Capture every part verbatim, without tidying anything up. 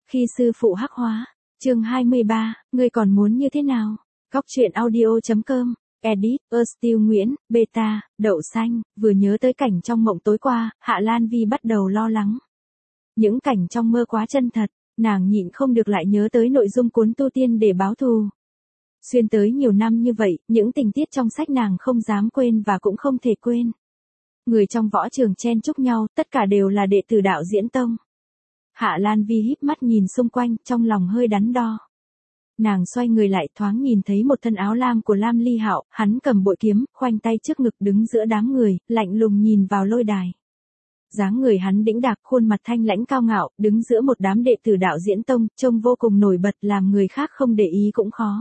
Khi sư phụ hắc hóa, chương hai mươi ba, ngươi còn muốn như thế nào? Góc truyện audio.com, edit, Still Nguyễn, beta, đậu xanh, vừa nhớ tới cảnh trong mộng tối qua, Hạ Lan Vi bắt đầu lo lắng. Những cảnh trong mơ quá chân thật, nàng nhịn không được lại nhớ tới nội dung cuốn tu tiên để báo thù. Xuyên tới nhiều năm như vậy, những tình tiết trong sách nàng không dám quên và cũng không thể quên. Người trong võ trường chen chúc nhau, tất cả đều là đệ tử Đạo Diễn Tông. Hạ Lan Vi híp mắt nhìn xung quanh, trong lòng hơi đắn đo. Nàng xoay người lại thoáng nhìn thấy một thân áo lam của Lam Ly Hạo, hắn cầm bội kiếm, khoanh tay trước ngực đứng giữa đám người, lạnh lùng nhìn vào lôi đài. Dáng người hắn đĩnh đạc, khuôn mặt thanh lãnh cao ngạo, đứng giữa một đám đệ tử Đạo Diễn Tông, trông vô cùng nổi bật, làm người khác không để ý cũng khó.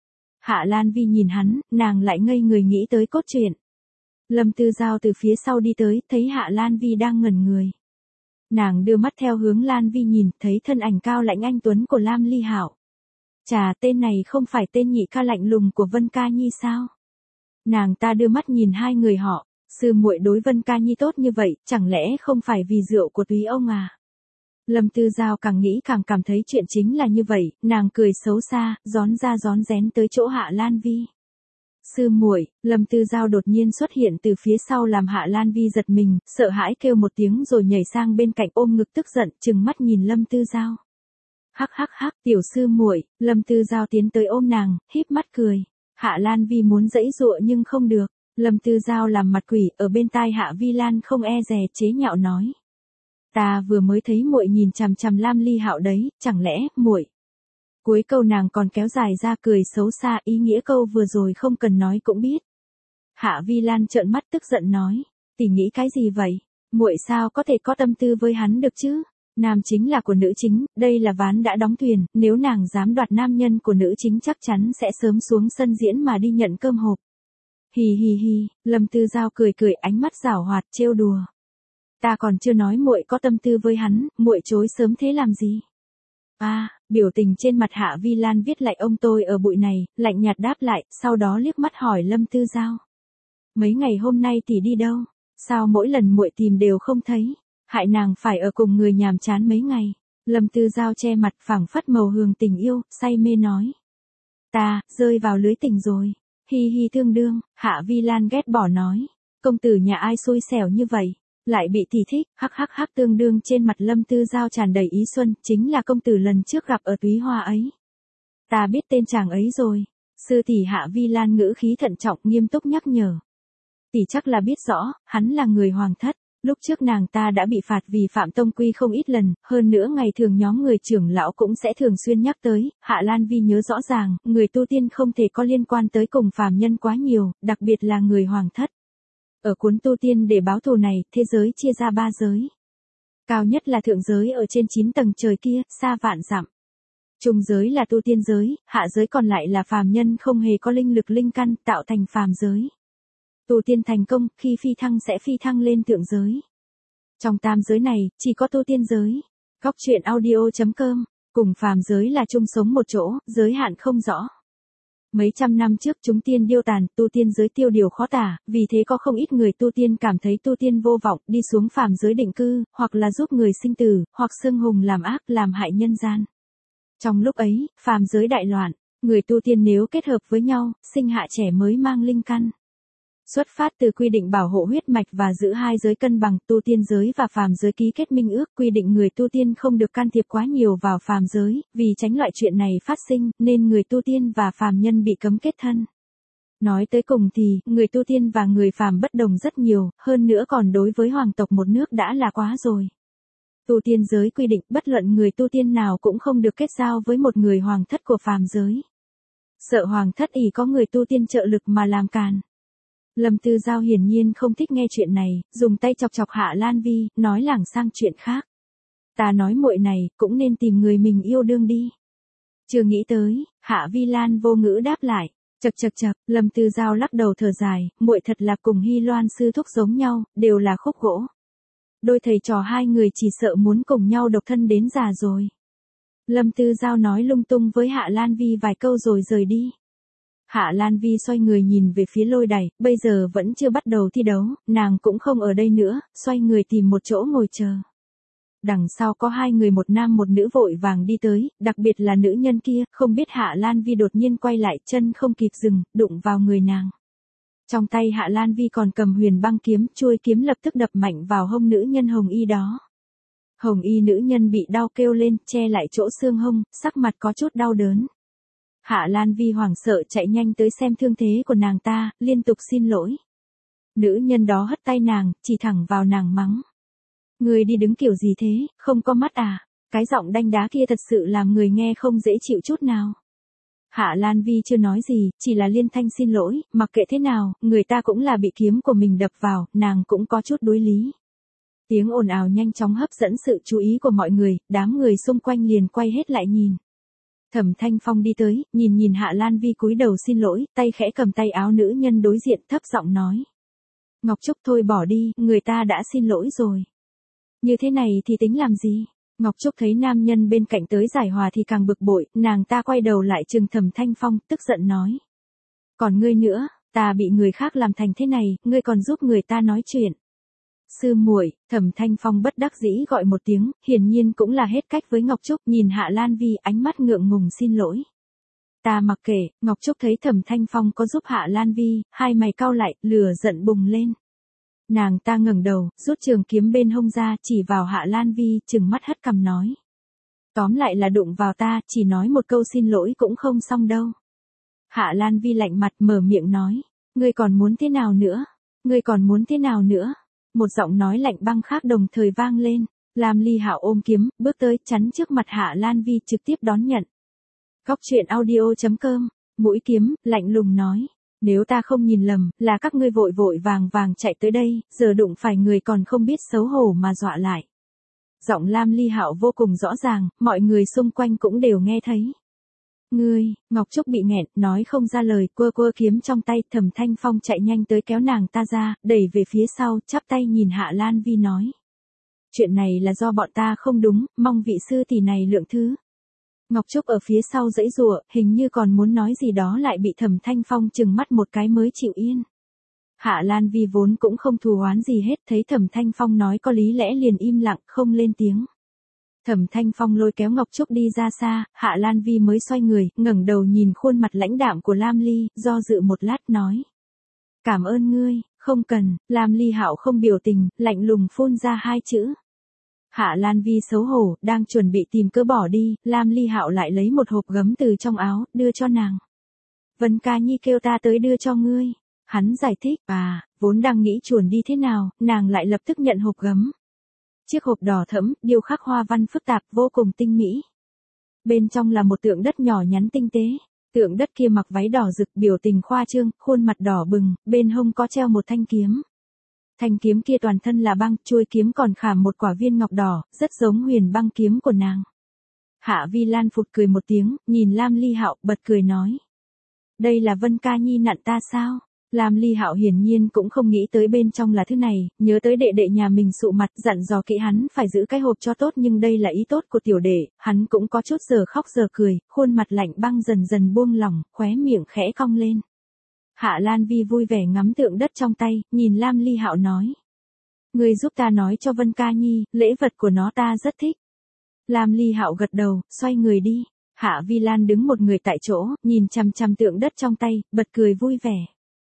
Hạ Lan Vi nhìn hắn, nàng lại ngây người nghĩ tới cốt truyện. Lâm Tư Giao từ phía sau đi tới, thấy Hạ Lan Vi đang ngẩn người. Nàng đưa mắt theo hướng Lan Vi nhìn, thấy thân ảnh cao lãnh anh tuấn của Lam Ly Hạo. Chà, tên này không phải tên nhị ca lạnh lùng của Vân Ca Nhi sao? Nàng ta đưa mắt nhìn hai người họ, sư muội đối Vân Ca Nhi tốt như vậy, chẳng lẽ không phải vì rượu của túy ông à? Lâm Tư Giao càng nghĩ càng cảm thấy chuyện chính là như vậy, nàng cười xấu xa, gión ra gión rén tới chỗ Hạ Lan Vi. Sư muội, Lâm Tư Giao đột nhiên xuất hiện từ phía sau làm Hạ Lan Vi giật mình, sợ hãi kêu một tiếng rồi nhảy sang bên cạnh ôm ngực tức giận, trừng mắt nhìn Lâm Tư Giao. Hắc hắc hắc, tiểu sư muội, Lâm Tư Giao tiến tới ôm nàng, híp mắt cười. Hạ Lan Vi muốn giãy giụa nhưng không được. Lâm Tư Giao làm mặt quỷ, ở bên tai Hạ Vi Lan không e dè chế nhạo nói. Ta vừa mới thấy muội nhìn chằm chằm Lam Ly Hạo đấy, chẳng lẽ, muội. Cuối câu nàng còn kéo dài ra cười xấu xa, ý nghĩa câu vừa rồi không cần nói cũng biết. Hạ Vi Lan trợn mắt tức giận nói, tỷ nghĩ cái gì vậy? Muội sao có thể có tâm tư với hắn được chứ? Nam chính là của nữ chính, đây là ván đã đóng thuyền, nếu nàng dám đoạt nam nhân của nữ chính chắc chắn sẽ sớm xuống sân diễn mà đi nhận cơm hộp. Hì hì hì, Lâm Tư Giao cười cười, ánh mắt giảo hoạt trêu đùa. Ta còn chưa nói muội có tâm tư với hắn, muội chối sớm thế làm gì? À, biểu tình trên mặt Hạ Vi Lan viết lại ông tôi ở bụi này, lạnh nhạt đáp lại, sau đó liếc mắt hỏi Lâm Tư Giao. Mấy ngày hôm nay tỷ đi đâu? Sao mỗi lần muội tìm đều không thấy? Hại nàng phải ở cùng người nhàm chán mấy ngày. Lâm Tư Giao che mặt phảng phất màu hương tình yêu, say mê nói. Ta, rơi vào lưới tình rồi. Hi hi thương đương, Hạ Vi Lan ghét bỏ nói. Công tử nhà ai xui xẻo như vậy? Lại bị tỷ thích, hắc hắc hắc tương đương trên mặt Lâm Tư Giao tràn đầy ý xuân, chính là công tử lần trước gặp ở Túy Hoa ấy. Ta biết tên chàng ấy rồi. Sư tỷ Hạ Vi Lan ngữ khí thận trọng nghiêm túc nhắc nhở. Tỷ chắc là biết rõ, hắn là người hoàng thất. Lúc trước nàng ta đã bị phạt vì phạm tông quy không ít lần, hơn nữa ngày thường nhóm người trưởng lão cũng sẽ thường xuyên nhắc tới, Hạ Lan Vi nhớ rõ ràng, người tu tiên không thể có liên quan tới cùng phàm nhân quá nhiều, đặc biệt là người hoàng thất. Ở cuốn tu tiên để báo thù này, thế giới chia ra ba giới. Cao nhất là thượng giới ở trên chín tầng trời kia, xa vạn dặm. Trung giới là tu tiên giới, hạ giới còn lại là phàm nhân không hề có linh lực linh căn, tạo thành phàm giới. Tu tiên thành công, khi phi thăng sẽ phi thăng lên thượng giới. Trong tam giới này, chỉ có tu tiên giới. Góc truyện audio.com, cùng phàm giới là chung sống một chỗ, giới hạn không rõ. Mấy trăm năm trước chúng tiên điêu tàn, tu tiên giới tiêu điều khó tả, vì thế có không ít người tu tiên cảm thấy tu tiên vô vọng, đi xuống phàm giới định cư, hoặc là giúp người sinh tử, hoặc xưng hùng làm ác, làm hại nhân gian. Trong lúc ấy, phàm giới đại loạn, người tu tiên nếu kết hợp với nhau, sinh hạ trẻ mới mang linh căn. Xuất phát từ quy định bảo hộ huyết mạch và giữ hai giới cân bằng, tu tiên giới và phàm giới ký kết minh ước, quy định người tu tiên không được can thiệp quá nhiều vào phàm giới, vì tránh loại chuyện này phát sinh, nên người tu tiên và phàm nhân bị cấm kết thân. Nói tới cùng thì, người tu tiên và người phàm bất đồng rất nhiều, hơn nữa còn đối với hoàng tộc một nước đã là quá rồi. Tu tiên giới quy định bất luận người tu tiên nào cũng không được kết giao với một người hoàng thất của phàm giới. Sợ hoàng thất ỷ có người tu tiên trợ lực mà làm càn. Lâm Tư Giao hiển nhiên không thích nghe chuyện này, dùng tay chọc chọc Hạ Lan Vi, nói lảng sang chuyện khác. Ta nói muội này, cũng nên tìm người mình yêu đương đi. Chưa nghĩ tới, Hạ Vi Lan vô ngữ đáp lại. Chậc chậc chậc, Lâm Tư Giao lắc đầu thở dài, muội thật là cùng Hy Loan sư thúc giống nhau, đều là khúc gỗ. Đôi thầy trò hai người chỉ sợ muốn cùng nhau độc thân đến già rồi. Lâm Tư Giao nói lung tung với Hạ Lan Vi vài câu rồi rời đi. Hạ Lan Vi xoay người nhìn về phía lôi đài, bây giờ vẫn chưa bắt đầu thi đấu, nàng cũng không ở đây nữa, xoay người tìm một chỗ ngồi chờ. đằng sau có hai người một nam một nữ vội vàng đi tới, đặc biệt là nữ nhân kia, không biết Hạ Lan Vi đột nhiên quay lại, chân không kịp dừng, đụng vào người nàng. Trong tay Hạ Lan Vi còn cầm huyền băng kiếm, chuôi kiếm lập tức đập mạnh vào hông nữ nhân hồng y đó. Hồng y nữ nhân bị đau kêu lên, che lại chỗ xương hông, sắc mặt có chút đau đớn. Hạ Lan Vi hoảng sợ chạy nhanh tới xem thương thế của nàng ta, liên tục xin lỗi. Nữ nhân đó hất tay nàng, chỉ thẳng vào nàng mắng. Người đi đứng kiểu gì thế, không có mắt à? Cái giọng đanh đá kia thật sự làm người nghe không dễ chịu chút nào. Hạ Lan Vi chưa nói gì, chỉ là liên thanh xin lỗi, mặc kệ thế nào, người ta cũng là bị kiếm của mình đập vào, nàng cũng có chút đối lý. Tiếng ồn ào nhanh chóng hấp dẫn sự chú ý của mọi người, đám người xung quanh liền quay hết lại nhìn. Thẩm Thanh Phong đi tới, nhìn nhìn Hạ Lan Vi cúi đầu xin lỗi, tay khẽ cầm tay áo nữ nhân đối diện thấp giọng nói. Ngọc Trúc thôi bỏ đi, người ta đã xin lỗi rồi. Như thế này thì tính làm gì? Ngọc Trúc thấy nam nhân bên cạnh tới giải hòa thì càng bực bội, nàng ta quay đầu lại trừng Thẩm Thanh Phong, tức giận nói. Còn ngươi nữa, ta bị người khác làm thành thế này, ngươi còn giúp người ta nói chuyện. Sư muội, Thẩm Thanh Phong bất đắc dĩ gọi một tiếng, hiển nhiên cũng là hết cách với Ngọc Trúc, nhìn Hạ Lan Vi ánh mắt ngượng ngùng xin lỗi. Ta mặc kệ, Ngọc Trúc thấy Thẩm Thanh Phong có giúp Hạ Lan Vi, hai mày cau lại, lửa giận bùng lên. Nàng ta ngẩng đầu, rút trường kiếm bên hông ra, chỉ vào Hạ Lan Vi, trừng mắt hất cằm nói. Tóm lại là đụng vào ta, chỉ nói một câu xin lỗi cũng không xong đâu. Hạ Lan Vi lạnh mặt mở miệng nói, ngươi còn muốn thế nào nữa? Ngươi còn muốn thế nào nữa? Một giọng nói lạnh băng khác đồng thời vang lên, Lam Ly Hạo ôm kiếm, bước tới, chắn trước mặt Hạ Lan Vi trực tiếp đón nhận. Góc truyện audio chấm com, mũi kiếm, lạnh lùng nói, nếu ta không nhìn lầm, là các ngươi vội vội vàng vàng chạy tới đây, giờ đụng phải người còn không biết xấu hổ mà dọa lại. Giọng Lam Ly Hạo vô cùng rõ ràng, mọi người xung quanh cũng đều nghe thấy. Ngươi, Ngọc Trúc bị nghẹn, nói không ra lời, quơ quơ kiếm trong tay, Thẩm Thanh Phong chạy nhanh tới kéo nàng ta ra, đẩy về phía sau, chắp tay nhìn Hạ Lan Vi nói. Chuyện này là do bọn ta không đúng, mong vị sư tỷ này lượng thứ. Ngọc Trúc ở phía sau giãy giụa, hình như còn muốn nói gì đó lại bị Thẩm Thanh Phong trừng mắt một cái mới chịu yên. Hạ Lan Vi vốn cũng không thù oán gì hết, thấy Thẩm Thanh Phong nói có lý lẽ liền im lặng, không lên tiếng. Thẩm Thanh Phong lôi kéo Ngọc Trúc đi ra xa, Hạ Lan Vi mới xoay người, ngẩng đầu nhìn khuôn mặt lãnh đạm của Lam Ly, do dự một lát nói. Cảm ơn ngươi, không cần, Lam Ly Hạo không biểu tình, lạnh lùng phun ra hai chữ. Hạ Lan Vi xấu hổ, đang chuẩn bị tìm cớ bỏ đi, Lam Ly Hạo lại lấy một hộp gấm từ trong áo, đưa cho nàng. Vân Ca Nhi kêu ta tới đưa cho ngươi. Hắn giải thích, à, vốn đang nghĩ chuồn đi thế nào, nàng lại lập tức nhận hộp gấm. Chiếc hộp đỏ thẫm, điêu khắc hoa văn phức tạp, vô cùng tinh mỹ. Bên trong là một tượng đất nhỏ nhắn tinh tế. Tượng đất kia mặc váy đỏ rực, biểu tình khoa trương, khuôn mặt đỏ bừng, bên hông có treo một thanh kiếm. Thanh kiếm kia toàn thân là băng, chuôi kiếm còn khảm một quả viên ngọc đỏ, rất giống huyền băng kiếm của nàng. Hạ Vi Lan phụt cười một tiếng, nhìn Lam Ly Hạo, bật cười nói. Đây là Vân Ca Nhi nặn ta sao? Lam Ly Hạo hiển nhiên cũng không nghĩ tới bên trong là thứ này, nhớ tới đệ đệ nhà mình sụ mặt, dặn dò kỹ hắn phải giữ cái hộp cho tốt, nhưng đây là ý tốt của tiểu đệ, hắn cũng có chút giờ khóc giờ cười, khuôn mặt lạnh băng dần dần buông lỏng, khóe miệng khẽ cong lên. Hạ Lan Vi vui vẻ ngắm tượng đất trong tay, nhìn Lam Ly Hạo nói. Ngươi giúp ta nói cho Vân Ca Nhi, lễ vật của nó ta rất thích. Lam Ly Hạo gật đầu, xoay người đi. Hạ Vi Lan đứng một người tại chỗ, nhìn chằm chằm tượng đất trong tay, bật cười vui vẻ.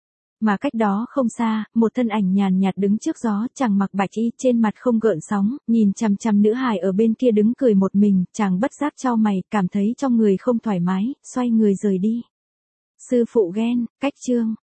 Mà cách đó không xa, một thân ảnh nhàn nhạt đứng trước gió, chàng mặc bạch y, trên mặt không gợn sóng, nhìn chằm chằm nữ hài ở bên kia đứng cười một mình, chàng bất giác chau mày, cảm thấy trong người không thoải mái, xoay người rời đi. Sư phụ ghen, cách chương.